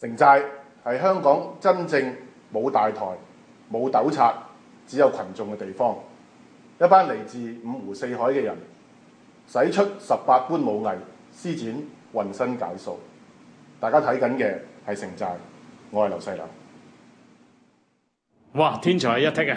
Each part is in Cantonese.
城寨係香港真正冇大台、冇糾察，只有群眾嘅地方。一班嚟自五湖四海嘅人，使出18般武藝，施展渾身解數。大家睇緊嘅係城寨，我係劉細良。 哇！天才一剔啊！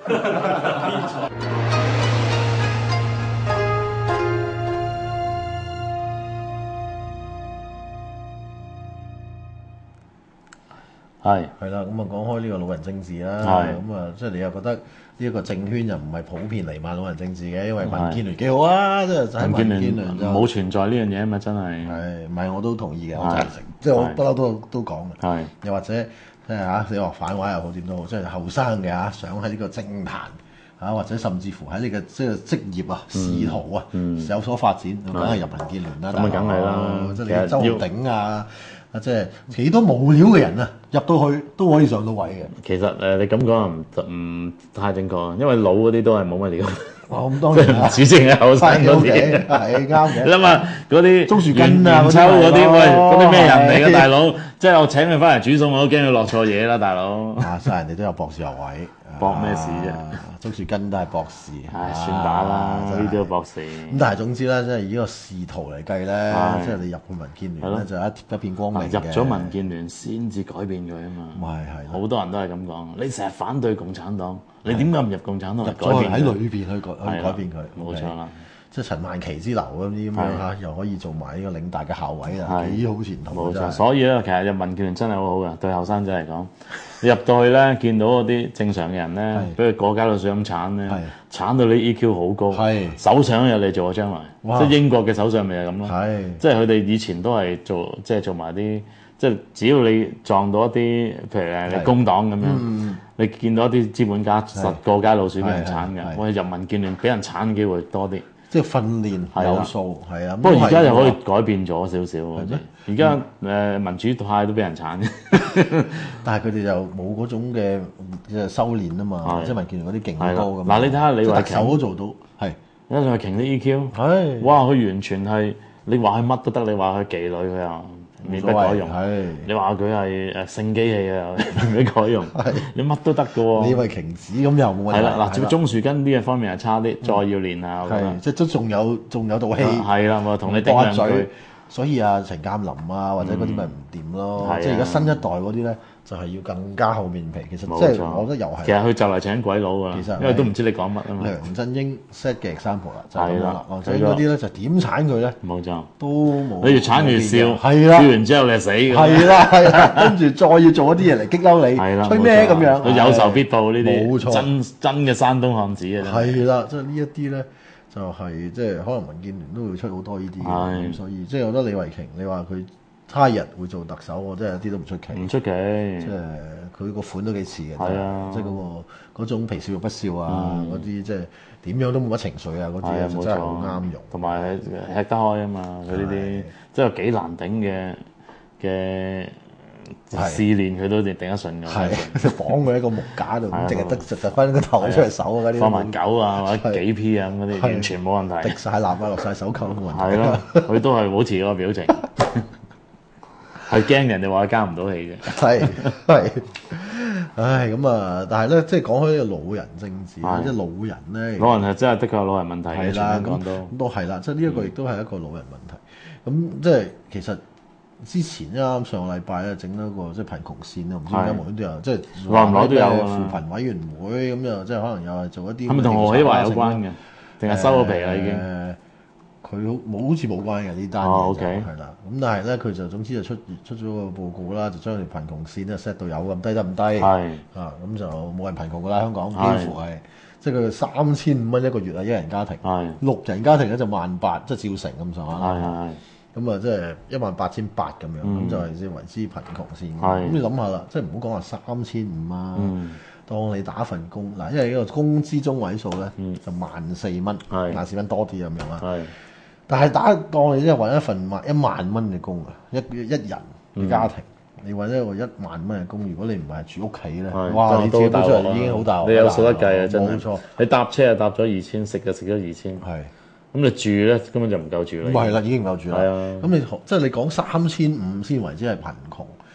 係啦，咁啊講開呢個老人政治啦，咁啊即係你又覺得呢一個政圈又唔係普遍彌漫老人政治嘅，因為民建聯幾好啊，即係喺民建聯就冇存在呢樣嘢啊嘛，真係。 係，唔係我都同意嘅，我贊成，即係我不嬲都講嘅。 係， 又或者即係嚇你話反話又好點都好，即係後生嘅嚇想喺呢個政壇嚇，或者甚至乎喺你嘅即係職業啊、仕途啊有所發展，梗係入民建聯啦。 咁啊，梗係啦， 即係你周鼎啊。即係幾多無料嘅人啊，入到去都可以上到位嘅。 其實你咁講唔太正確，因為老嗰啲都係冇乜料。 咁當然啦， 唔止淨係後生嗰啲， 係啱嘅。 你諗下嗰啲鍾樹根啊、 秋嗰啲，喂，嗰啲咩人嚟嘅大佬？即係我請佢翻嚟煮餸，我都驚佢落錯嘢啦，大佬。 所以人哋都有博士學位， 博咩事啫？ 鍾樹根都係博士， 算把啦，呢啲都博士。 咁但係總之咧，即係以呢個仕途嚟計咧，即係你入去民建聯咧，就一片光明嘅。 入咗民建聯先至改變佢啊嘛。係好多人都係咁講。你成日反對共產黨，你點解唔入共產黨？ 入咗喺裏邊去改變佢， 冇錯啦。 即係陳曼琪之流嗰啲咁樣嚇，又可以做埋呢個領大嘅校委啊，幾好前途。 冇錯，所以咧，其實入民建聯真係好好嘅，對後生仔嚟講，你入到去咧，見到嗰啲正常嘅人咧，俾佢過街老鼠咁鏟咧，鏟到你 EQ 好高，首相有你做啊，將來即係英國嘅首相咪係咁咯，即係佢哋以前都係做埋啲，即係只要你撞到一啲，譬如你工黨咁樣，你見到一啲資本家實過街老鼠俾人鏟嘅，我哋入民建聯俾人鏟機會多啲。 即係訓練有數，係啊。 不過而家又可以改變咗少少。而家民主派都俾人鏟嘅， 但係佢哋就冇嗰種嘅修練啊嘛。即係民建聯嗰啲勁高咁。 嗱，你睇下李慧瓊手都做到，係。 李慧瓊啲 EQ，係哇！佢完全係你話佢乜都得，你話佢妓女佢又面不改容，你話佢係性機器啊，面不改容，你乜都得嘅喎。 李慧瓊子咁又冇問題。 係啦，嗱，鍾樹根呢個方面係差啲，再要練下。 係，即係都仲有道氣。 係啦，我同你頂兩句。 所以啊，陳鑑林啊，或者嗰啲咪唔掂咯。即係而家新一代嗰啲咧，就係要更加厚面皮。其實即係我覺得又係。 其實佢就嚟請鬼佬㗎啦，因為都唔知你講乜啊嘛。 梁振英 set 嘅 example 啦，就係咁啦。梁振英嗰啲咧就點鏟佢咧？ 冇錯， 都冇。 你越鏟越笑， 係啦， 笑完之後你係死㗎。 係啦，跟住再要做一啲嘢嚟激嬲你， 係啦， 吹咩咁樣？ 佢有仇必報呢啲， 冇錯， 真嘅山東漢子啊！ 係啦，即係呢一啲咧。就係即係可能民建聯都會出好多呢啲嘅，咁所以即係我覺得李慧瓊，你話佢他日會做特首，我真係一啲都唔出奇。 唔出奇，即係佢個款都幾似嘅。 係啊， 即係嗰種皮笑肉不笑啊，嗰啲即係點樣都冇乜情緒啊，嗰啲就真係好啱用。 同埋吃得開啊嘛，佢呢啲即係幾難頂嘅。試練佢都頂得順㗎， 係綁佢喺個木架度，淨係得實翻個頭出嚟手嗰啲。 放埋狗啊，或者幾 P 啊咁嗰啲，完全冇問題。 滴晒蠟啊，落晒手扣都冇問題。 係咯，佢都係保持嗰個表情，係驚人哋話佢加唔到氣嘅。 係，唉咁啊！但係咧，即係講開呢個老人政治，即係老人咧。 老人係真係的確有老人問題嘅， 係啦，咁都係啦，即係呢一個亦都係一個老人問題。咁即係其實。之前啱上個禮拜咧整咗個即係貧窮線啊，唔知點解無端端又即係耐唔耐都有扶貧委員會咁又即係可能又係做一啲。 係咪同何喜華有關嘅？定係收咗皮啦已經？ 佢好似冇關嘅呢單嘢就係啦。咁但係咧佢就總之就出咗個報告啦，就將條貧窮線咧 set 到有咁低得咁低。係啊，咁就冇人貧窮㗎啦，香港幾乎係即係佢3500蚊一個月啊，一人家庭。係6人家庭咧就18000，即係照成咁上下。係。咁啊，即係18800咁樣，咁就係先為之貧窮線。咁你諗下啦，即係唔好講話3500啊，當你打份工嗱，因為呢個工資中位數咧就14000蚊，14000蚊多啲咁樣啦。但係當你即係揾一份1萬蚊嘅工啊，一人嘅家庭，你揾一個1萬蚊嘅工，如果你唔係住屋企咧，哇！你自己都出嚟已經好大鑊。 你有數得計啊，真係。 冇錯， 你搭車啊搭咗2000，食咗2000。係。咁你住咧根本就唔夠住啦。 唔係啦，已經唔夠住啦。係啊。咁你即係你講3500先為之係貧窮，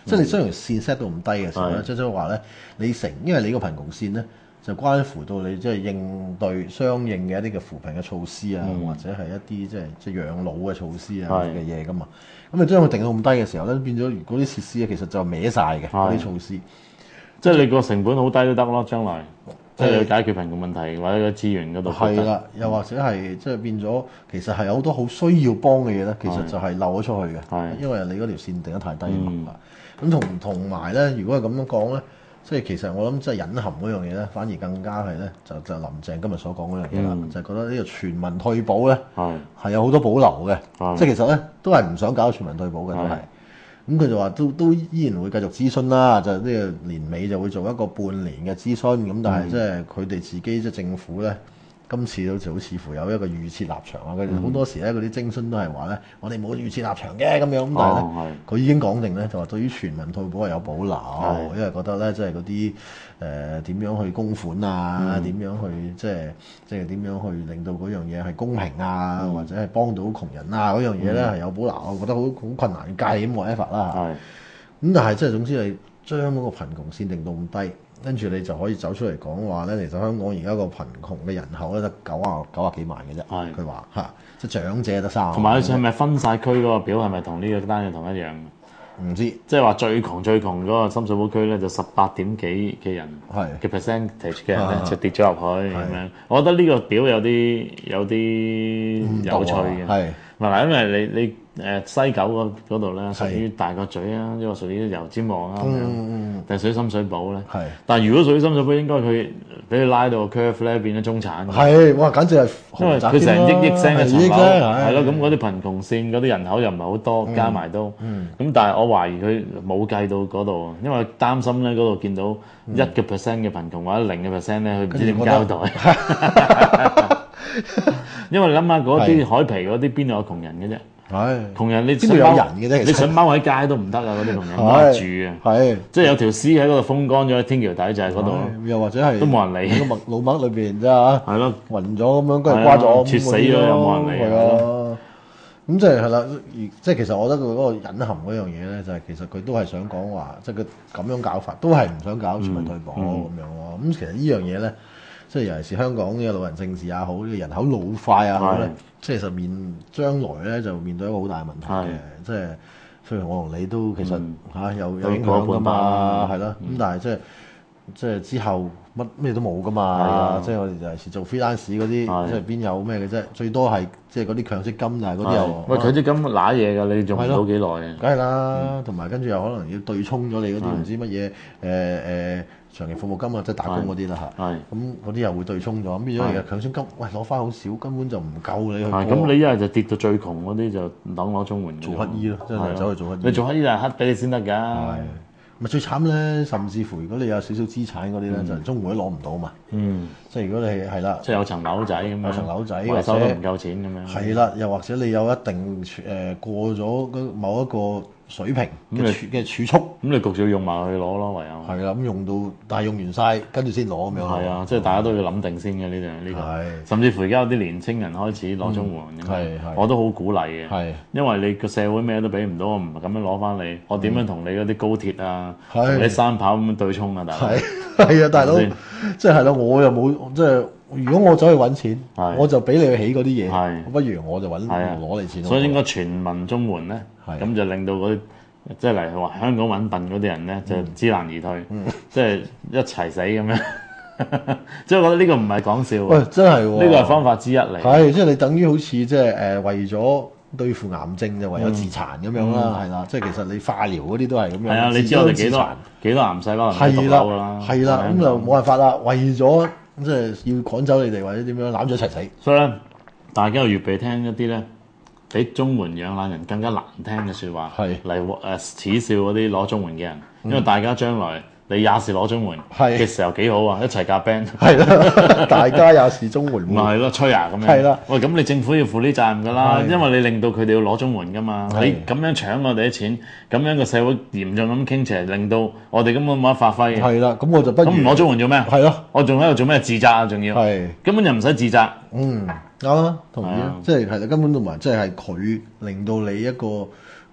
即係你將條線 set 到唔低嘅時候咧，即係話咧，因為你個貧窮線咧就關乎到你即係應對相應嘅一啲嘅扶貧嘅措施啊，或者係一啲即係養老嘅措施啊嘅嘢噶嘛。咁你將佢定到咁低嘅時候咧，變咗嗰啲設施咧其實就歪晒嘅嗰啲措施。 即係你個成本好低都得咯，將來。即係你解決貧窮問題或者個資源嗰度係啦，又或者係即係變咗，其實係有好多好需要幫嘅嘢咧，其實就係漏咗出去嘅，因為你嗰條線定得太低嘛。咁同埋咧，如果係咁樣講咧，即係其實我諗即係隱含嗰樣嘢咧，反而更加係咧，就林鄭今日所講嗰樣嘢啦，就係覺得呢個全民退保咧係有好多保留嘅，即係其實咧都係唔想搞全民退保嘅都係。咁佢就話都依然會繼續諮詢啦，就呢個年尾就會做一個半年嘅諮詢，咁但係即係佢哋自己即係政府咧，今次好似乎有一個預設立場啊！佢哋好多時咧嗰啲徵詢都係話咧，我哋冇預設立場嘅咁樣，咁但係咧佢已經講定咧，就話對於全民退保係有保留，因為覺得咧即係嗰啲點樣去供款啊，點樣去即係點樣去令到嗰樣嘢係公平啊，或者係幫到窮人啊嗰樣嘢咧係有保留，我覺得好困難計咁whatever啦。咁但係即係總之你將嗰個貧窮線定到咁低。跟住你就可以走出嚟講話咧，其實香港而家個貧窮嘅人口咧得90幾萬嘅啫。佢話嚇，即係長者得3。同埋佢係咪分晒區嗰個表係咪同呢個單嘢同一樣？ 唔知。即係話最窮嗰個深水埗區咧，就18點幾嘅人嘅 percentage 嘅人咧就跌咗入去咁樣。我覺得呢個表有啲有趣嘅。係嗱，因為你西九嗰度咧屬於大角咀啊，因為屬於油尖旺啊咁樣，定係屬於深水埗咧？係。但係如果屬於深水埗，應該佢俾佢拉到個 curve 咧變咗中產。係，哇！簡直係因為佢成億聲嘅層樓，係咯。咁嗰啲貧窮線嗰啲人口又唔係好多，加埋都咁。但係我懷疑佢冇計到嗰度，因為擔心咧嗰度見到1% 嘅貧窮或者0% 咧，佢唔知點交代。因為你諗下嗰啲海皮嗰啲邊度有窮人嘅啫？窮人你邊度有人嘅啫？你想踎喺街都唔得啊！嗰啲窮人冇人住啊！即係有條屍喺嗰度風乾咗喺天橋底，就係嗰度。又或者係都冇人理。喺個老麥裏邊啫嚇。係咯，暈咗咁樣，跟住瓜咗，猝死咗又冇人理。係啊，咁即係啦。即係其實我覺得佢嗰個隱含嗰樣嘢咧，就係其實佢都係想講話，即係佢咁樣搞法，都係唔想搞全民退保咁樣咯。咁其實呢樣嘢咧。即係尤其是香港嘅老人政治也好，呢個人口老化也好咧，即係其實將來咧就面對一個好大嘅問題嘅。即係雖然我同你都其實有影響噶嘛，係咯。咁但係即係之後咩都冇噶嘛。即係我哋尤其是做 freelance 嗰啲，即係邊有咩嘅啫？最多係即係嗰啲強積金，但係嗰啲又喂強積金揦嘢㗎，你用唔到幾耐嘅？梗係啦，同埋跟住又可能要對沖咗你嗰啲唔知乜嘢長期服務金啊，即係打工嗰啲啦嚇，咁嗰啲又會對沖咗，咁變咗而家強積金，喂攞翻好少，根本就唔夠你去。咁你一係就跌到最窮嗰啲就等攞綜援做乞衣咯，真係走去做乞衣。你做乞衣就係乞俾你先得㗎。咪最慘咧，甚至乎如果你有少少資產嗰啲咧，就綜援都攞唔到嘛。即係如果你係啦，即係有層樓仔咁樣，有層樓仔維修都唔夠錢咁樣。係啦，又或者你有一定過咗某一個水平嘅儲蓄，咁你焗住要用埋去攞咯，唯有係啦。咁用到，但係用完晒，跟住先攞咁樣。係啊，即係大家都要諗定先嘅呢個。甚至乎而家有啲年青人開始攞綜援，我都好鼓勵嘅。係，因為你個社會咩都俾唔到，我唔係咁樣攞翻你，我點樣同你嗰啲高鐵啊、同你山跑咁樣對沖啊？大佬係啊，大佬，即係咯，我又冇即係。如果我走去揾錢，我就俾你去起嗰啲嘢，不如我就攞你錢。所以應該全民綜援咧，咁就令到嗰啲即係嚟話香港揾笨嗰啲人咧，就知難而退，即係一齊死咁樣。即係我覺得呢個唔係講笑。喂，真係喎，呢個係方法之一嚟。係，即係你等於好似即係為咗對付癌症就唯有自殘咁樣啦，係啦。即係其實你化療嗰啲都係咁樣。係啊，你知我哋幾多癌細胞係毒瘤㗎啦。係啦，咁就冇辦法啦。為咗即係要趕走你哋，或者點樣攬住一齊死。所以咧，大家要預備聽一啲咧，比綜援養懶人更加難聽嘅説話，嚟恥笑嗰啲攞綜援嘅人，因為大家將來你也是攞綜援嘅時候幾好啊，一齊夾 band。係啦，大家也是綜援。咪係咯，吹啊咁樣。係啦，喂，咁你政府要負呢責任㗎啦，因為你令到佢哋要攞綜援㗎嘛，你咁樣搶我哋啲錢，咁樣個社會嚴重咁傾斜，令到我哋根本冇得發揮。係啦，咁我就不如咁唔攞綜援做咩？係咯，我仲喺度做咩自責啊？仲要係根本就唔使自責。啱啊，同意啊，即係啦，根本同埋即係佢令到你一個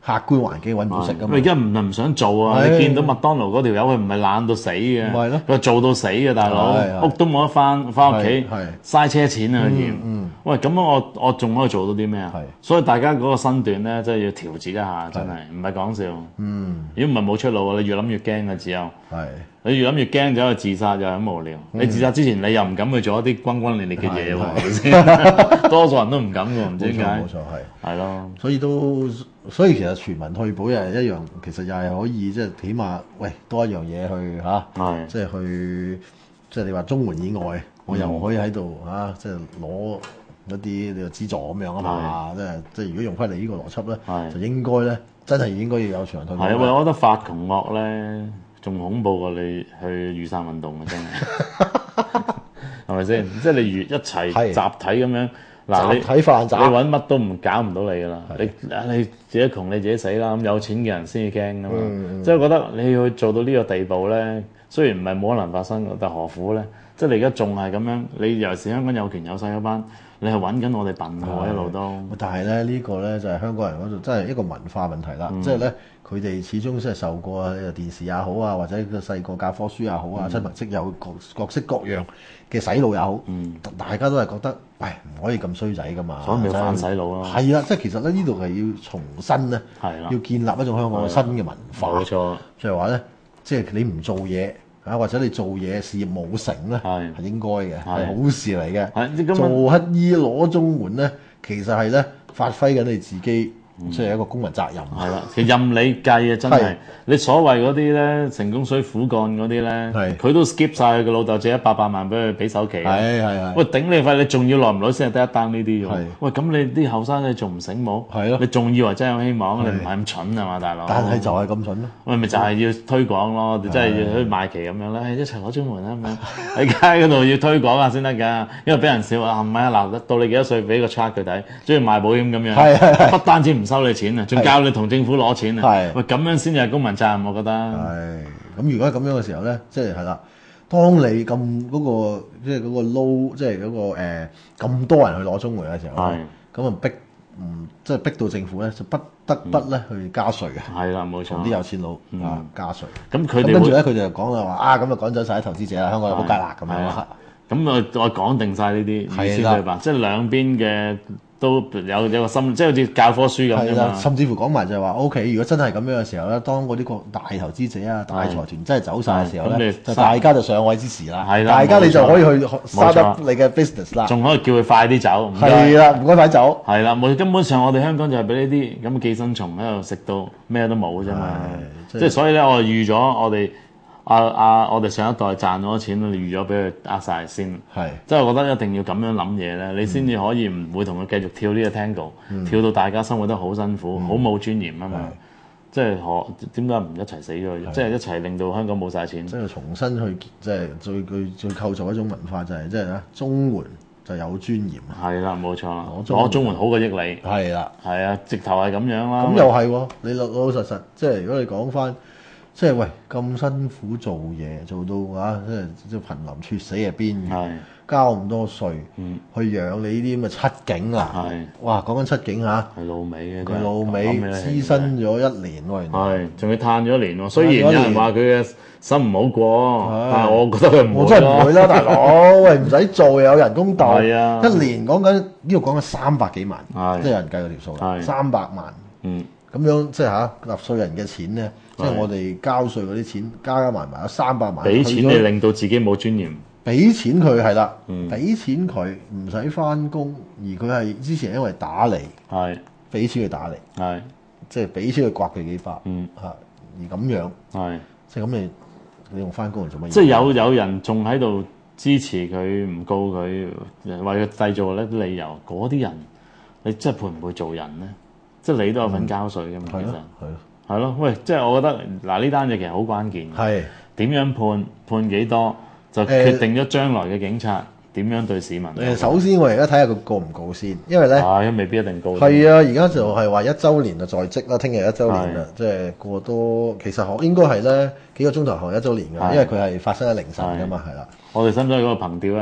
客觀環境揾唔到食㗎嘛。 而家唔想做啊！你見到麥當勞嗰條友，佢唔係懶到死嘅，佢做到死嘅大佬，屋都冇得翻屋企，嘥車錢啊！佢嫌。喂，咁我仲可以做到啲咩啊？所以大家嗰個身段咧，真係要調節一下，真係唔係講笑。如果唔係冇出路啊！你越諗越驚嘅，只有你越諗越驚，就去自殺又係無聊。你自殺之前，你又唔敢去做一啲轟轟烈烈嘅嘢喎，係咪先？多數人都唔敢㗎，唔知點解。冇錯，係咯。 所以其實全民退保又係一樣，其實又係可以即係起碼多一樣嘢去即係去即係你話綜援以外，我又可以喺度即係攞一啲你話資助咁樣啊嘛，即係如果用翻你呢個邏輯咧，就應該咧真係應該要有全民退保。 係啊，我覺得發窮惡咧仲恐怖過你去雨傘運動啊，真係係咪先？即係你一齊集體咁樣。嗱，你揾乜都搞唔到你噶啦，你自己窮你自己死啦，咁有錢嘅人先至驚噶嘛。即係覺得你要做到呢個地步咧，雖然唔係冇可能發生，但何苦咧？即係你而家仲係咁樣，你尤其是香港有權有勢嗰班，你係揾緊我哋笨喎一路都。但係咧呢個咧就係香港人嗰度真係一個文化問題啦，即係咧佢哋始終真係受過電視也好啊，或者個細個教科書也好啊，親朋戚友各式各樣嘅洗腦也好，大家都係覺得唔可以咁衰仔噶嘛，所以咪要反洗腦咯。 係啦，即係其實咧呢度係要重新咧，要建立一種香港嘅新嘅文化。冇錯，就係話咧，即係你唔做嘢或者你做嘢事業冇成咧，係應該嘅，係好事嚟嘅。做乞衣攞綜援咧，其實係咧發揮緊你自己。即係一個公民責任。係啦，其實任你計啊，真係你所謂嗰啲咧，成功水苦幹嗰啲咧，佢都 skip 晒佢個老豆借100萬俾佢俾首期。係。喂，頂你肺！你仲要耐唔耐先係得一單呢啲喎？喂，咁你啲後生你仲唔醒目？係咯。你仲以為真係有希望？你唔係咁蠢啊嘛，大佬。但係就係咁蠢咯。喂，咪就係要推廣咯，真係要去賣旗咁樣啦，一齊攞綜援啦咁樣喺街嗰度要推廣下先得㗎，因為俾人笑啊，唔係啊嗱，到你幾多歲俾個 chart 佢睇，中意賣保險咁樣，不單止唔收你錢啊，仲教你同政府攞錢啊！喂，咁樣先至係公民責任，我覺得。咁如果係咁樣嘅時候咧，即係啦。當你咁嗰個即係嗰個 low， 即係嗰個咁多人去攞綜援嘅時候，咁啊即係逼到政府咧，就不得不咧去加稅嘅。係啦，冇錯。同啲有錢佬加稅。咁佢哋跟住咧，佢就講啦話咁啊趕走晒啲投資者啦，香港好街啦咁樣。咁我講定晒呢啲意思對吧？即係兩邊嘅。都有個心，即係好似教科書咁樣嘛。甚至乎講埋就係話 ，OK， 如果真係咁樣嘅時候咧，當嗰啲個大投資者啊、大財團真係走晒嘅時候咧，就大家就上位之時啦。係啦，大家你就可以去 start up 你嘅 business 啦。仲可以叫佢快啲走。係啦，唔該快走。係啦，根本上我哋香港就係俾呢啲咁嘅寄生蟲喺度食到咩都冇啫嘛。即係所以咧，我預咗我哋。我哋上一代賺咗錢，我哋預咗俾佢呃晒先。即係我覺得一定要咁樣諗嘢咧，你先至可以唔會同佢繼續跳呢個 tango，跳到大家生活得好辛苦、好冇尊嚴啊嘛。即係點解唔一齊死咗？即係一齊令到香港冇晒錢。即係重新去即係再構造一種文化，就係即係咧綜援就有尊嚴。係啦，冇錯。攞綜援好過益你。係啦，係啊，直頭係咁樣啦。咁又係喎，你老老實實即係如果你講翻。即係喂咁辛苦做嘢，做到即係瀕臨猝死嘅邊緣，交咁多稅，去養你呢啲咁嘅七警啊！哇，講緊七警嚇，係老味嘅，佢老味資深咗1年喎，原來仲要攤咗1年喎。雖然有人話佢嘅心唔好過，但係我覺得佢唔會咯。我真係唔會啦，大佬，喂唔使做又有人工鬥，1年講緊呢度講緊300幾萬，即係有人計嗰條數啦，300萬，咁樣即係納稅人嘅錢咧。即係我哋交稅嗰啲錢加埋有300萬，俾錢你令到自己冇尊嚴，俾錢佢係啦，俾錢佢唔使翻工，而佢係之前因為打你，係俾錢佢打你，係即係俾錢佢刮佢幾巴，而咁樣係即係咁你用翻工嚟做乜嘢？即係有人仲喺度支持佢唔告佢，為佢製造呢啲理由，嗰啲人你真係配唔配做人咧？即係你都有份交稅㗎嘛，其實係。係咯，喂，即係我覺得嗱呢單嘢其實好關鍵，係點樣判幾多，就決定咗將來嘅警察點樣對市民。首先我而家睇下佢告唔告先，因為咧未必一定告。係啊，而家就係話1週年就在即啦，聽日1週年啦，即係過多其實應該係咧幾個鐘頭後1週年㗎，因為佢係發生喺凌晨㗎嘛，係啦。我哋使唔使嗰個憑吊啊？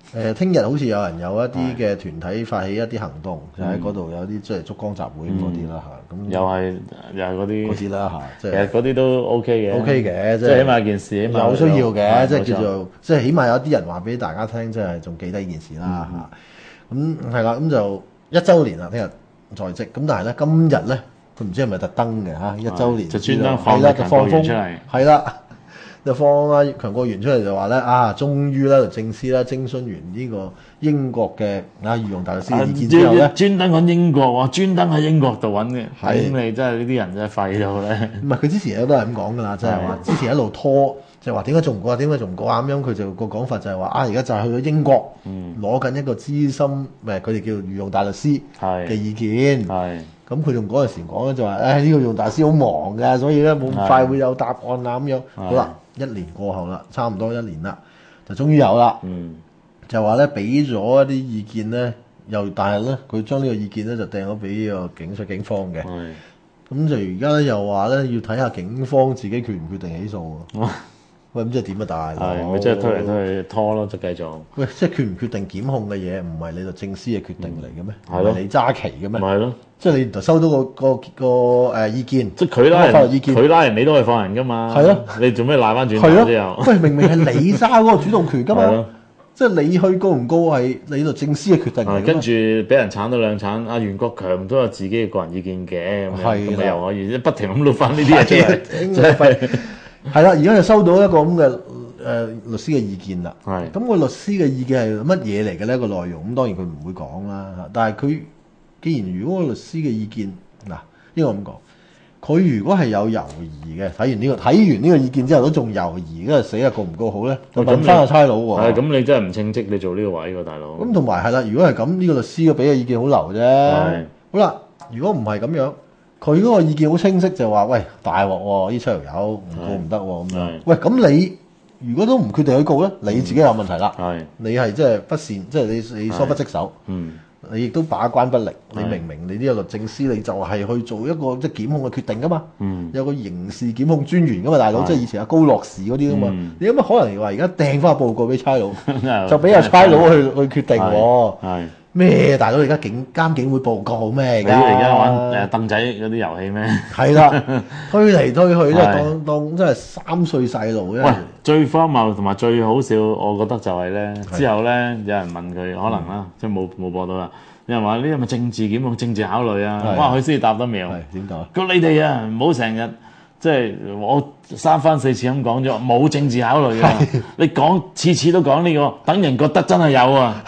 聽日好似有人有一啲嘅團體發起一啲行動，就喺嗰度有啲即係燭光集會嗰啲啦嚇。咁又係嗰啲啦嚇，即係其實嗰啲都 OK 嘅。 OK 嘅， 即係起碼件事，起碼有需要嘅，即係叫做即係起碼有啲人話俾大家聽，即係仲記得呢件事啦嚇。咁係啦，咁就1週年啦，聽日在職。咁但係咧，今日咧，佢唔知係咪特登嘅嚇1週年， 就專登放強國元出嚟， 係啦。就放阿強國元出嚟就話咧終於咧律政司咧徵詢完呢個英國嘅御用大律師嘅意見之後咧， 專登揾英國喎，專登喺英國度揾嘅。咁你真係呢啲人真係廢到咧。 唔係佢之前都係咁講㗎啦，即係話之前一路拖，就話點解做唔過啊？點解做唔過啊？咁樣佢就個講法就係話而家就係去咗英國攞緊一個資深佢哋叫御用大律師嘅意見。咁佢仲嗰陣時講咧就話呢個御用大律師好忙嘅，所以咧冇咁快會有答案啦咁樣。好啦。1年過後啦，差唔多1年啦，就終於有啦。就話咧俾咗一啲意見咧，但係咧佢將呢個意見咧就掟咗俾個警方嘅。咁就而家咧又話咧要睇下警方自己決唔決定起訴喎。喂，咁即係點啊？大佬咪即係推嚟推去拖咯，就繼續。 喂，即係決唔決定檢控嘅嘢，唔係你律政司嘅決定嚟嘅咩？係咯，你揸旗嘅咩？ 咪係咯。即係你收到個意見， 即係佢拉人，佢拉人你都可以放人噶嘛。係咯，你做咩賴翻轉頭之後？ 喂，明明係你揸嗰個主動權噶嘛。即係你去告唔告係你律政司嘅決定嚟。 跟住俾人鏟到兩鏟，阿袁國強都有自己嘅個人意見嘅，咁咪又可以不停咁錄翻呢啲嘢出嚟，真係廢。 係啦，而家就收到一個咁嘅律師嘅意見啦。咁個律師嘅意見係乜嘢嚟嘅呢？個內容咁當然佢唔會講啦。但係佢既然如果個律師嘅意見嗱，應該咁講，佢如果係有猶疑嘅，睇完呢個意見之後都仲猶疑，因為死啊告唔告好咧，就問翻個差佬喎。 咁你真係唔稱職，你做呢個位喎，大佬。咁同埋係啦，如果係咁，呢個律師嘅俾嘅意見好流啫。好啦，如果唔係咁樣。佢嗰個意見好清晰，就話：喂，大鑊喎！呢條友唔告唔得喎咁樣。喂，咁你如果都唔決定去告咧，你自己有問題啦。你係即係不善，即係你疏不職守。你亦都把關不力。你明明你呢個律政司，你就係去做一個即係檢控嘅決定噶嘛。有個刑事檢控專員噶嘛，大佬，即係以前阿高樂士嗰啲噶嘛。你有乜可能話而家掟翻個報告俾差佬，就俾阿差佬去決定喎？咩大佬？而家監警會報告咩？而家玩凳仔嗰啲遊戲咩？ 係啦，推嚟推去，即係當真係3歲細路啫。 喂，最荒謬同埋最好笑，我覺得就係咧，之後咧有人問佢，可能啦，即係冇播到啦。有人話呢係咪政治檢控、政治考慮啊？哇，佢先至答得妙。 點解？ 咁你哋啊，唔好成日即係我3番4次咁講咗，冇政治考慮嘅。你講次次都講呢個，等人覺得真係有啊。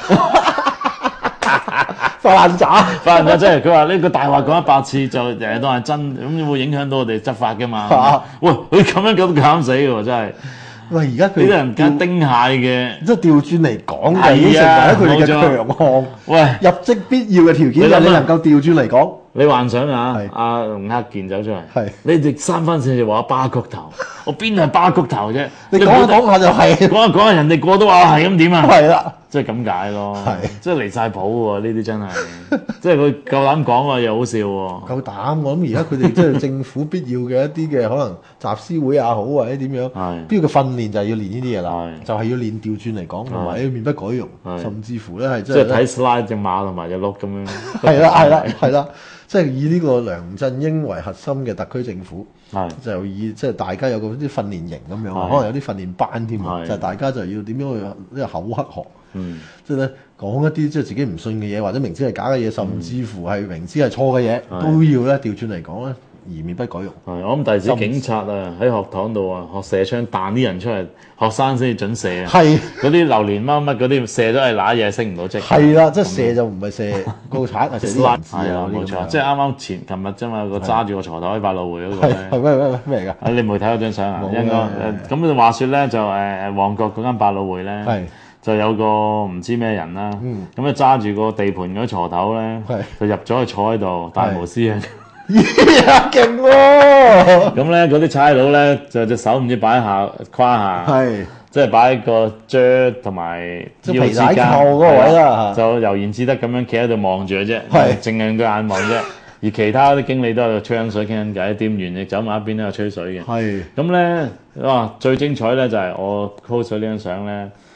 發爛渣， 即係佢話呢個大話講100次就人人當係真，咁會影響到我哋執法噶嘛？喂，佢咁樣咁慘死喎，真係。 喂，而家佢呢啲人驚丁蟹嘅， 即係調轉嚟講嘅，已經成為佢哋嘅強項。喂，入職必要嘅條件就你能夠調轉嚟講。 你幻想下，阿龍克健走出嚟，你哋3番4次話巴曲頭，我邊係巴曲頭啫？ 你講下就係， 講下人哋個都話係咁點啊？ 係啦， 即係咁解咯，即係離晒譜喎，呢啲真係，即係佢夠膽講啊，又好笑喎。 夠膽，我諗而家佢哋即係政府必要嘅一啲嘅可能集思會也好或者點樣，必要嘅訓練就係要練呢啲嘢啦，就係要練調轉嚟講，同埋要面不改容，甚至乎咧係即係睇 slide 隻馬同埋隻鹿咁樣。 係啦。即係以呢個梁振英為核心嘅特區政府，就以即係大家有個啲訓練營咁樣，可能有啲訓練班添，就係大家就要點樣去呢個口黑學，即係咧講一啲即係自己唔信嘅嘢，或者明知係假嘅嘢，甚至乎係明知係錯嘅嘢，都要咧調轉嚟講咧，而面不改容。 我諗第時警察啊喺學堂度啊學射槍彈啲人出嚟，學生先至準射啊。係嗰啲榴蓮乜嗰啲射都係揦嘢，升唔到職。係啦，即係射就唔係射高產，係射啲係啊，冇錯。即係啱啱琴日啫嘛，個揸住個鋤頭喺百老匯嗰個咧。 係咩嚟㗎？ 你冇睇嗰張相啊？應該咁話説咧，就旺角嗰間百老匯咧，就有個唔知咩人啦，咁揸住個地盤嗰啲鋤頭咧，就入咗去坐喺度大無私啊！ 勁喎！ 咁咧嗰啲差佬咧就隻手唔知擺下胯下，即係擺個啫同埋腰之間嗰個位啦，就悠然自得咁樣企喺度望住佢啫，淨係個眼望啫。而其他啲經理都喺度吹緊水傾緊偈，店員亦走埋一邊都有吹水嘅。咁咧哇，最精彩咧就係我 post 咗呢張相咧，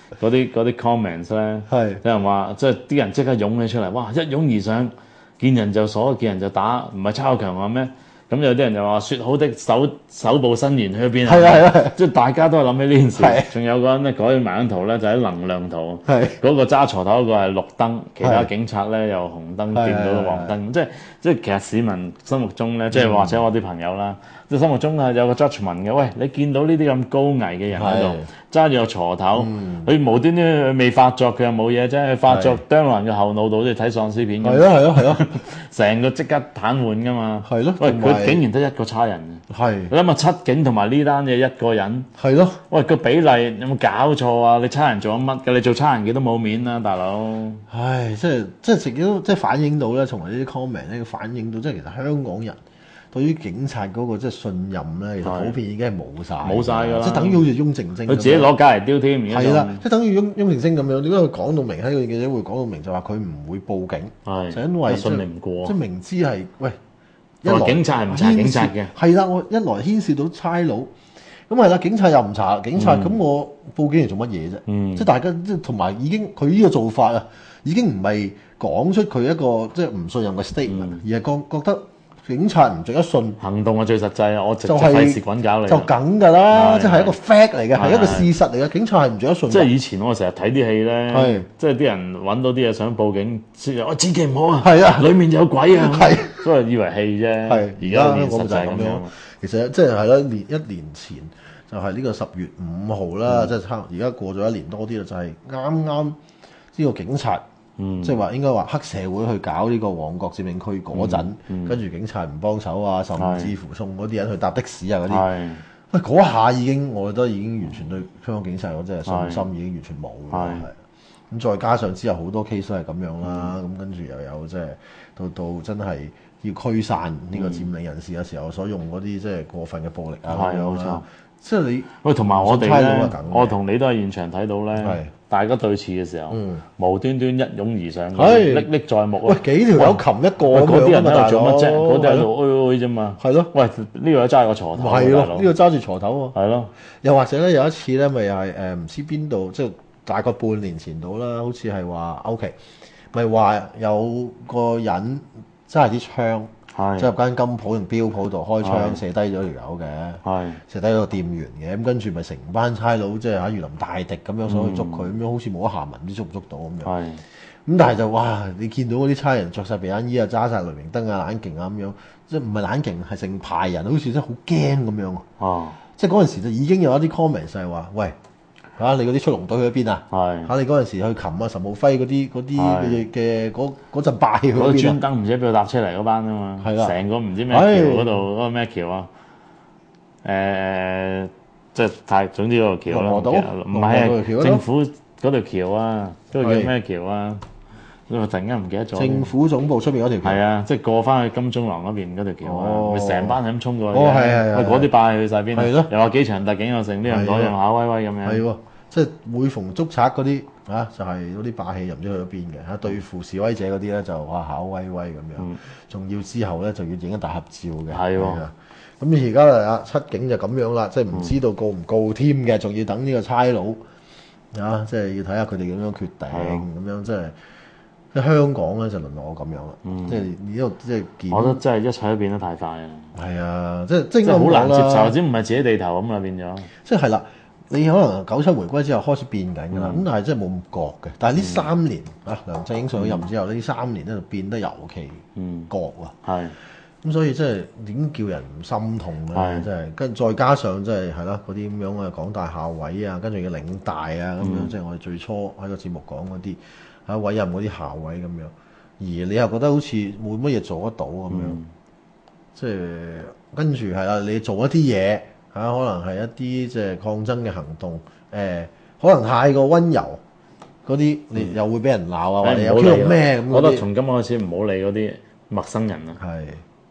啲 comments 咧，有人話即係啲人即刻湧起出嚟，哇！一擁而上，見人就鎖，見人就打，唔係抄強話咩？咁有啲人就話説好的首部新言去邊啊？係啊，即係大家都係諗起呢件事。仲有個人咧改埋張圖咧，就喺能量圖。嗰個揸鋤頭嗰個係綠燈，其他警察咧又紅燈見到黃燈。即係其實市民心目中咧，即係或者我啲朋友啦，即係心目中係有個 judgment 嘅。喂，你見到呢啲咁高危嘅人喺度揸住個鋤頭，佢無端端未發作，佢又冇嘢啫。發作啄落人嘅後腦度，好似睇喪屍片咁。係咯，成個即刻癱瘓噶嘛。係咯，喂佢竟然得一個差人你諗下7警同埋呢單嘢一個人。係咯，喂個比例有冇搞錯啊？你差人做緊乜㗎？你做差人幾都冇面啦，大佬。 唉，即係自己都即係反映到咧，從嚟呢啲 comment 咧，反映到即係其實香港人對於警察嗰個即係信任咧，其實普遍已經係冇晒㗎啦。即係等於好似翁靜晶， 佢自己攞假嚟丟添。 係啦，即係等於翁靜晶咁樣。點解佢講到明喺個記者會講到明，就話佢唔會報警，就因為信你唔過。 即係明知係喂。 警察係唔查警察嘅， 係啦，我一來牽涉到差佬，咁係啦，警察又唔查警察，咁我報警嚟做乜嘢啫？即係大家即係同埋已經佢呢個做法啊，已經唔係講出佢一個即係唔信任嘅 statement，而係覺得警察唔值得信。 行動係最實際啊！我直接費事滾搞你， 就梗㗎啦，即係一個 fact 嚟嘅，係一個事實嚟嘅。警察係唔值得信。 即係以前我成日睇啲戲咧，即係啲人揾到啲嘢想報警，我千祈唔好啊！係啊，裡面有鬼啊！所以以為戲啫。係而家香港就係咁樣。 其實即係係啦，一年前就係呢個10月5號啦，即係差而家過咗1年多啲啦，就係啱啱呢個警察。即係話應該話黑社會去搞呢個旺角佔領區嗰陣，跟住警察唔幫手啊，甚至乎送嗰啲人去搭的士啊嗰啲，喂嗰下已經我覺得已經完全對香港警察嗰真係信心已經完全冇啦，係。咁再加上之後好多 case 都係咁樣啦，咁跟住又有即係到真係要驅散呢個佔領人士嘅時候所用嗰啲即係過分嘅暴力啊咁樣啦。即係你喂，同埋我哋咧，我同你都係現場睇到咧，大家對峙嘅時候，無端端一擁而上，歷歷在目。 喂，幾條友擒一個咁樣， 嗰啲人喺度做乜啫？嗰啲喺度哀啫嘛。係咯。喂，呢個揸個鋤頭。 係咯，呢個揸住鋤頭喎。 係咯。 又或者咧，有一次咧，咪又係唔知邊度，即係大概半年前到啦，好似係話OK，咪話有個人揸啲槍。即係入間金鋪同錶鋪度開槍射低咗條友嘅，射低咗個店員嘅，咁跟住咪成班差佬即係如臨大敵咁樣想去捉佢，咁樣好似冇得下文，唔知捉唔捉到咁樣。咁但係就哇，你見到嗰啲差人着晒避彈衣啊，揸晒雷明燈啊，冷勁啊咁樣，即係唔係冷勁係成排人，好似真係好驚咁樣。即係嗰陣時就已經有一啲 comment 係話，喂。你嗰啲速龍隊去咗邊啊？你嗰陣時去擒啊，岑敖輝嗰啲嘅嗰陣霸氣去邊啊？ 專登唔知邊度搭車嚟嗰班啊嘛，成個唔知咩橋嗰度嗰個咩橋啊？即係總之嗰個橋啦，唔係政府嗰條橋啊，嗰個叫咩橋啊？我突然間唔記得咗。 政府總部出邊嗰條橋。 係啊，即係過翻去金鐘廊嗰邊嗰條橋啊，咪成班係咁衝過去。喂，嗰啲霸氣去晒邊？係咯。又話機場特警又成啲人攞樣下威威咁樣。係喎。 即係每逢捉賊嗰啲就係嗰啲霸氣又唔知去咗邊嘅對付示威者嗰啲咧就哇考威威咁樣，仲要之後咧就要影一大合照嘅。係喎，咁而家7警就咁樣啦，即係唔知道告唔告添嘅，仲要等呢個差佬即係要睇下佢哋點樣決定咁樣，即係香港咧就淪落咁樣啦。即係呢度即係見， 我覺得真係一切都變得太快啊！ 係啊，即係好難接受，只唔係自己地頭咁啦變咗。 即係啦。你可能97回歸之後開始變緊㗎啦，咁但係真係冇咁覺嘅。但係呢3年梁振英上咗任之後，呢3年咧就變得尤其覺喎。咁所以真係點叫人唔心痛咧？真係跟再加上即係啦嗰啲咁樣嘅港大校委啊，跟住嘅領大啊咁樣，即係我哋最初喺個節目講嗰啲委任嗰啲校委咁樣，而你又覺得好似冇乜嘢做得到咁樣，即係跟住你做一啲嘢。可能係一啲即係抗爭嘅行動，可能太過溫柔嗰啲，你又會俾人鬧啊，或者有啲咩咁。 我覺得從今開始唔好理嗰啲陌生人啦。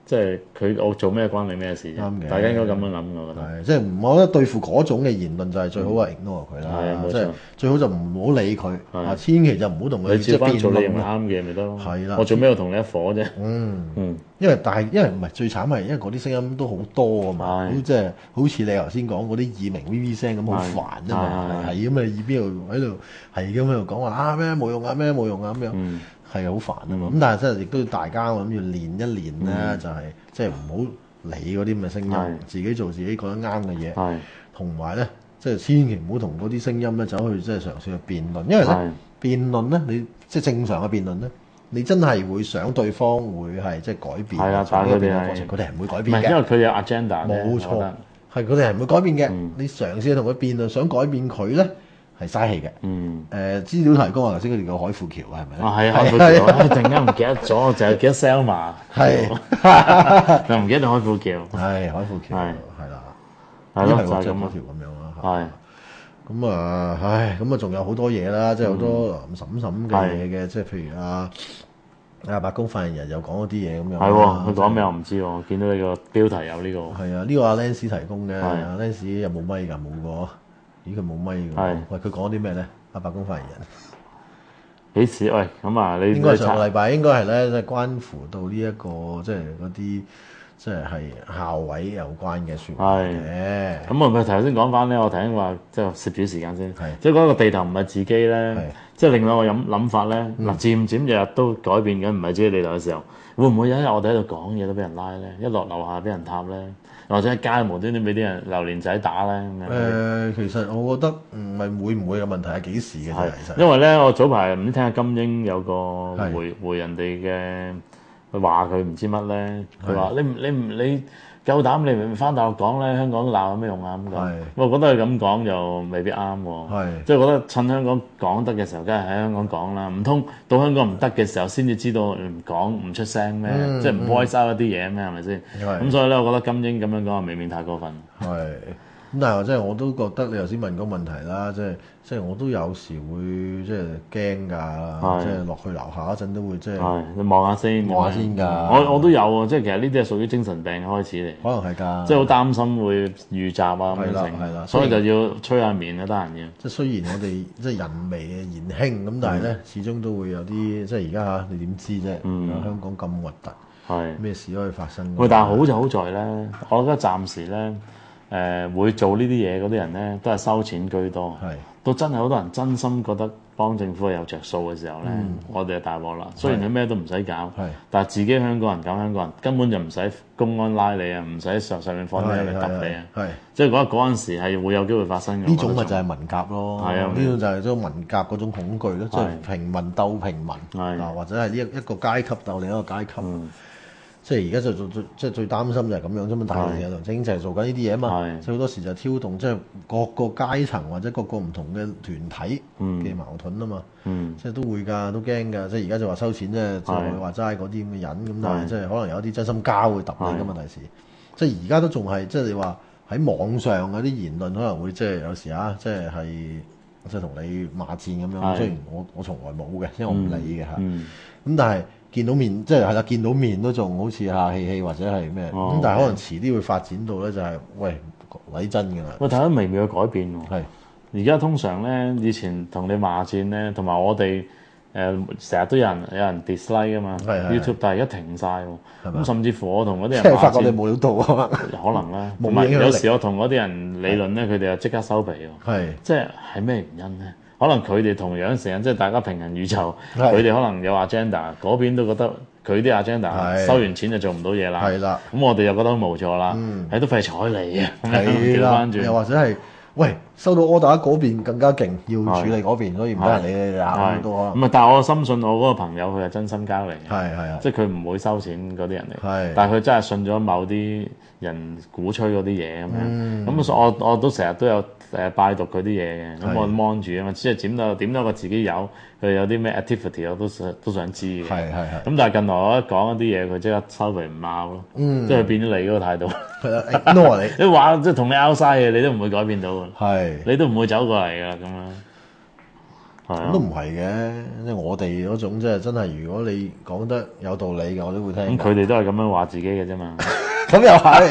即係我做咩關你咩事啫？大家應該咁樣諗，我覺得。 係，即係我覺得對付嗰種嘅言論就係最好係 ignore 佢啦。係啊，即係最好就唔好理佢。千祈就唔好同佢即係辯論。你做你唔啱嘅咪得咯。係啦。我做咩要同你一伙啫？因為唔係最慘係，因為嗰啲聲音都好多啊嘛。即係好似你頭先講嗰啲耳鳴 V V 聲咁，好煩啊嘛。係咁啊，耳邊度喺度係咁喺度講話咩冇用啊，咩冇用啊咁樣。係好煩啊嘛，咁但係真係亦都大家我諗要練一練咧，就係即係唔好理嗰啲咁嘅聲音，自己做自己覺得啱嘅嘢，同埋咧即係千祈唔好同嗰啲聲音咧走去即係嘗試去辯論，因為咧辯論咧你即係正常嘅辯論咧，你真係會想對方會係即係改變， 係啊，但係佢哋係唔會改變嘅， 因為佢有 agenda， 冇錯，係佢哋係唔會改變嘅。你嘗試同佢辯論，想改變佢咧。係嘥氣嘅。資料提供啊，頭先佢哋個海富橋係咪咧？ 係海富橋，突然間唔記得咗，就係記得 Selma。係，就唔記得海富橋。 係海富橋，係啦。 係咯，就係咁條咁樣啦。係。咁啊，咁啊，仲有好多嘢啦，即係好多審嘅嘢嘅，即係譬如白宮發言人又講嗰啲嘢咁樣。 係喎，佢講咩我唔知喎，見到你個標題有呢個。 係啊，呢個阿 Lance 提供嘅，阿 Lance 有冇咪㗎？冇個。咦，佢冇咪㗎？喂，佢講啲咩咧？白宮發言人幾時？喂，咁啊，你應該係上個禮拜，應該係咧，即係關乎到呢一個，即係嗰啲，即係校委有關嘅説話嘅。 咁我咪頭先講翻咧，我頭先話即係攝住時間先。即係嗰個地頭唔係自己咧，即係另外一個諗法咧。嗱，漸漸日日都改變緊，唔係自己地頭嘅時候，會唔會有一日我哋喺度講嘢都俾人拉咧？一落樓下俾人撻咧？或者喺街無端端俾啲人榴蓮仔打咧咁樣。 其實我覺得唔係會唔會嘅問題，係幾時嘅啫。其實因為咧，我早排唔知聽下金英有個回人哋嘅，佢話佢唔知乜咧。佢話你夠膽你唔翻大陸講咧，香港都鬧有咩用啊咁講。我覺得佢咁講就未必啱喎。即係覺得趁香港講得嘅時候，梗係喺香港講啦。唔通到香港唔得嘅時候先至知道唔講唔出聲咩？即係唔 voice out 一啲嘢咩？係咪先？咁所以咧，我覺得金英咁樣講未免太過分。 咁但係即係我都覺得你頭先問個問題啦，即係我都有時會即係驚㗎，即係落去樓下嗰陣都會即係你望下先㗎。我都有喎，即係其實呢啲係屬於精神病嘅開始嚟， 可能係㗎， 即係好擔心會預習啊咁樣成，所以就要吹下面啊，得閒嘅。 即係雖然我哋即係人微言輕咁，但係咧始終都會有啲即係而家你點知啫？香港咁核突，咩事都可以發生。 喂，但係好就好在咧，我覺得暫時咧。會做呢啲嘢嗰啲人咧，都係收錢居多。到真係好多人真心覺得幫政府有着數嘅時候咧，我哋就大鑊啦。雖然佢咩都唔使搞，但係自己香港人搞香港人，根本就唔使公安拉你啊，唔使上面放啲人嚟揼你啊。即係嗰陣時係會有機會發生嘅。 呢種咪就係文革咯。呢種就係種文革嗰種恐懼咯，即係平民鬥平民，或者係呢一個階級鬥另一個階級。即係而家即係最擔心就係咁樣啫嘛，大陸有梁振英就係做緊呢啲嘢啊嘛，即係好多時就挑動即係各個階層或者各個唔同嘅團體嘅矛盾啊嘛，即係都會㗎，都驚㗎，即係而家就話收錢啫，就係話齋嗰啲咁嘅人咁，但係即係可能有啲真心交會揼你㗎嘛，第時即係而家都仲係即係你話喺網上嗰啲言論可能會即係有時即係同你罵戰咁樣，雖然我從來冇嘅，因為我唔理嘅嚇，咁但係。見到面即係啦，見到面都仲好似下氣氣或者係咩咁，但係可能遲啲會發展到咧就係喂嚟真㗎啦。 喂，睇到微妙嘅改變喎。而家通常咧，以前同你罵戰咧，同埋我哋成日都有人 dislike 㗎嘛 YouTube，但係而家停晒喎。咁甚至乎我同嗰啲人即係發覺你冇料到啊嘛。 可能啦，同埋有時我同嗰啲人理論咧，佢哋又即刻收皮喎。即係咩原因咧？可能佢哋同樣時間，即係大家平行宇宙，佢哋可能有 agenda，嗰邊都覺得佢啲 agenda 收完錢就做唔到嘢啦。咁我哋又覺得無助啦，都費睬你啊。調翻轉， 又或者係喂收到 order 嗰邊更加勁，要處理嗰邊，所以唔得人理咁多。 咁啊，但係我深信我嗰個朋友佢係真心交嚟嘅，即係佢唔會收錢嗰啲人嚟。但係佢真係信咗某啲人鼓吹嗰啲嘢咁樣。咁我都成日都有。拜讀佢啲嘢嘅，咁我 mon 住啊嘛，即係點到個自己有，佢有啲咩 activity 我都想知嘅。咁但係近來我一講一啲嘢，佢即刻收皮唔拗咯，即係變咗你嗰個態度。 ignore 你， 你話即係同你拗晒嘢，你都唔會改變到嘅。你都唔會走過嚟㗎咁樣。 咁都唔係嘅，即係我哋嗰種即係真係，如果你講得有道理嘅，我都會聽。 咁佢哋都係咁樣話自己嘅啫嘛。 咁又係，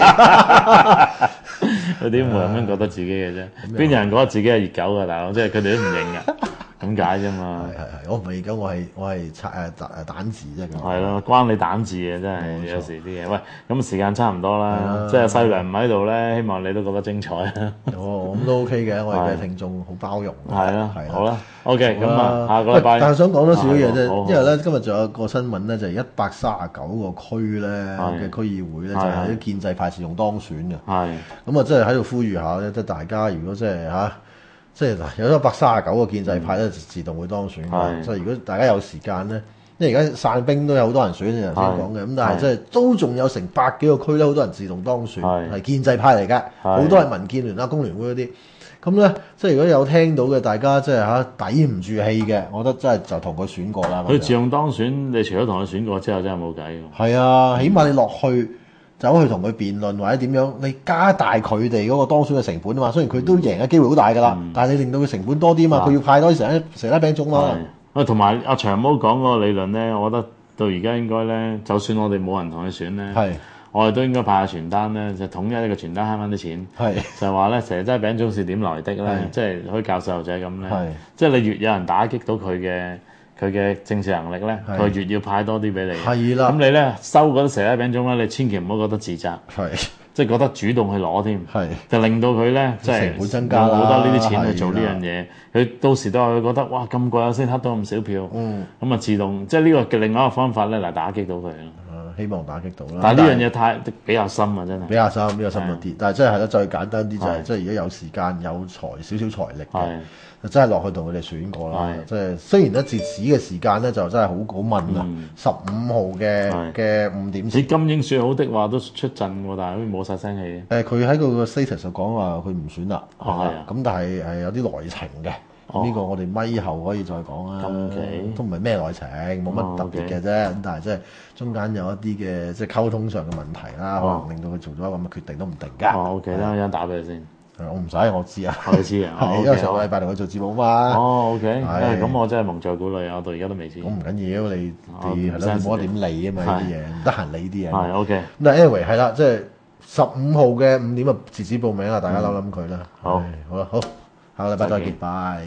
佢點會咁樣覺得自己嘅啫？邊有人覺得自己係熱狗㗎大佬？即係佢哋都唔認㗎。咁解啫嘛。 係，我唔係熱狗，我係蛋字啫。 係咯，關你蛋字嘅真係有時啲嘢。喂，咁時間差唔多啦，即係細良唔喺度咧，希望你都覺得精彩。 咁都 OK 嘅，我哋嘅聽眾好包容。 係啦，好啦 ，OK，咁啊，下個禮拜。 但係想講多少少嘢啫，因為咧今日仲有個新聞咧，就係139個區咧嘅區議會咧，就係啲建制派自動當選嘅。係。咁啊，即係喺度呼籲下咧，即係大家如果即係即係嗱，有139個建制派咧，自動會當選嘅。所以如果大家有時間咧，因為而家散兵都有好多人選，你頭先講嘅。咁但係即係都仲有成百幾個區咧，好多人自動當選，係建制派嚟㗎，好多係民建聯啦、工聯會嗰啲。咁咧，即係如果有聽到嘅，大家即係抵唔住氣嘅，我覺得真係就同佢選過啦。 佢自動當選，你除咗同佢選過之後，真係冇計㗎。 係啊，起碼你落去走去同佢辯論或者點樣，你加大佢哋嗰個當選嘅成本啊嘛。雖然佢都贏嘅機會好大㗎啦，但係你令到佢成本多啲嘛，佢要派多啲成粒餅粽嘛。 同埋阿長毛講嗰個理論咧，我覺得到而家應該咧，就算我哋冇人同佢選咧，我哋都應該派下傳單咧，就統一呢個傳單慳翻啲錢。就係話咧，蛇齋餅粽是點來的咧，即係可以教細路仔咁咧。即係你越有人打擊到佢嘅政治能力咧，佢越要派多啲俾你。係啦。咁你咧收嗰啲蛇齋餅粽咧，你千祈唔好覺得自責。即係覺得主動去攞添，就令到佢咧即係成本增加啦， 好多呢啲錢去做呢樣嘢。佢到時都係會覺得哇咁貴啊，先黑到咁少票。咁啊自動即係呢個嘅另外一個方法咧嚟打擊到佢咯。 希望打擊到啦。 但係呢樣嘢比較深啊，真係。 比較深一啲，但係真係咧再簡單啲就係即係如果有時間有少少財力嘅，就真係落去同佢哋選過啦。即係雖然咧截止嘅時間咧就真係好問啊，15號嘅5點。 你金英説好的話都出陣喎，但係好似冇晒聲氣。 佢喺佢個 status 就講話佢唔選啦。咁但係有啲內情嘅。呢個我哋咪後可以再講啦，都唔係咩內情，冇乜特別嘅啫。咁但係即係中間有一啲嘅即係溝通上嘅問題啦，可能令到佢做咗一個咁嘅決定都唔定㗎。 OK 啦，有人打俾佢先。 我唔使，我知啊。 我知啊， 因為上個禮拜同佢做節目嘛。 OK。咁我真係蒙在鼓裏啊！我到而家都未知。 咁唔緊要，你係咯，冇得點理啊嘛呢啲嘢，唔得閒理啲嘢。 係 OK。 咁但係 anyway 係啦，即係15號嘅5點啊，截止報名啦，大家諗佢啦。好啦，好，下個禮拜再見，拜。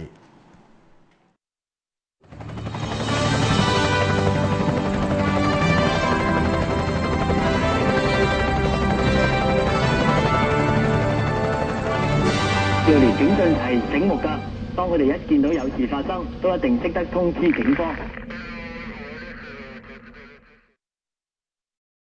少年警訊係醒目㗎，當佢哋一見到有事發生，都一定識得通知警方。